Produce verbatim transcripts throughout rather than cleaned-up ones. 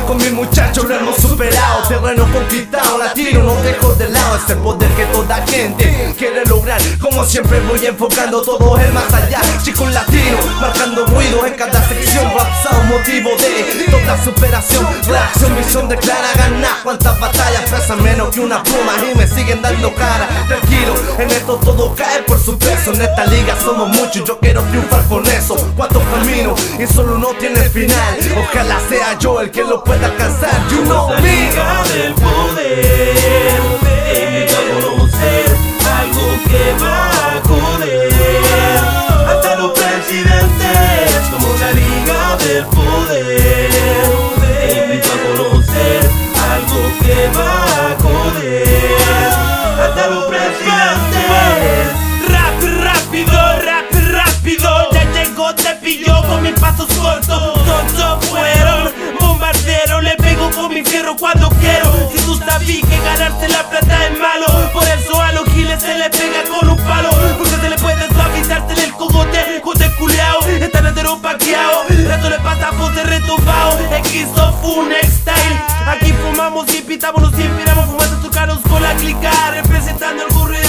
con mis muchachos lo hemos superado. Terreno conquistado, latino, no dejo de lado. Ese poder que toda gente quiere lograr. Como siempre voy enfocando todo el más allá. Chico latino, marcando ruido en cada sección. Rap sound, motivo de toda superación. Reacción, visión de clara, ganar. Cuántas batallas pesan menos que una pluma y me siguen dando cara. Tranquilo, en esto todo cae por su peso. En esta liga somos muchos, yo quiero triunfar con eso. Cuántos caminos y solo uno tiene final. Ojalá sea yo el que lo pueda alcanzar. You know La me. liga del poder te invito a conocer algo que va a joder hasta los presidentes. Somos la liga del poder. Te invito a conocer algo que va a joder hasta los presidentes. Rap, rápido, rap, rápido. Ya llegó, te pilló con mis pasos cortos. Todos fueron bombarderos. Le pego con mi fierro cuando quiero. Si tú sabías que ganarse la plata es malo, por eso a los giles se le pega con un palo. Porque se le puede suavizarse en el cogote. Jote culeao, están entero paqueado. Rato le pasa por de retomado. X of un style. Aquí fumamos y pitamos, nos inspiramos. Fumando tocaros con la clica, representando algo real.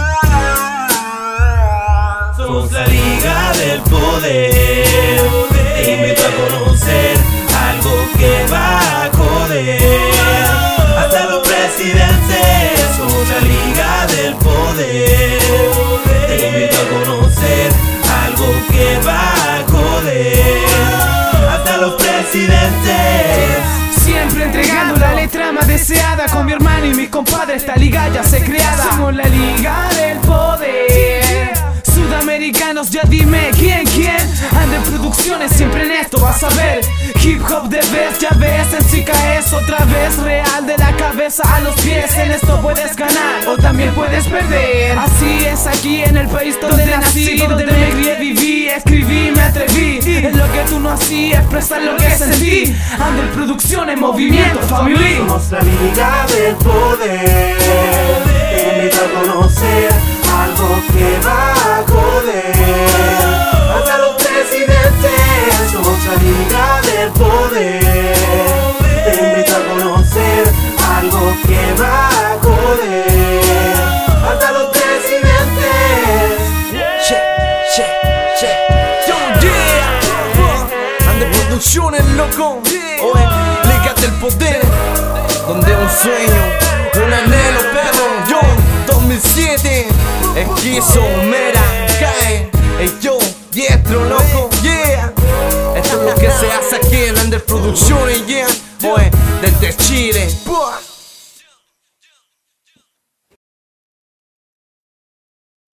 Somos la liga del poder. Te invito a conocer algo que va a joder hasta los presidentes. Somos la liga del poder. Te invito a conocer algo que va a joder hasta los presidentes. Siempre entregando la letra más deseada. Con mi hermano y mi compadre esta liga ya se creada. Somos la liga del poder. Sudamericanos, ya dime quién, quién. Ande Producciones, siempre en esto vas a ver. Hip hop de vez, ya ves, en sí caes otra vez. Real de la cabeza a los pies, en esto puedes ganar o también puedes perder. Así es aquí en el país donde nací, donde me crié, viví, escribí, me atreví. Es lo que tú no hacías, expresar lo que sentí. Ande Producciones, movimiento, family. Somos la liga del poder. Te invito a conocer algo que va a joder hasta los presidentes. Somos la liga del poder. Te invito a conocer algo que va a joder hasta los presidentes. Che, che, che. Yo, yeah. Ande Producciones, loco. Oye, liga del poder. Donde un sueño, un anhelo, perro. Yo, dos mil siete. Esquizo, mera, cae. Ey, yo, diestro, loco, yeah. Esto es lo que se hace aquí en Ande Producciones, yeah. Oye, desde Chile.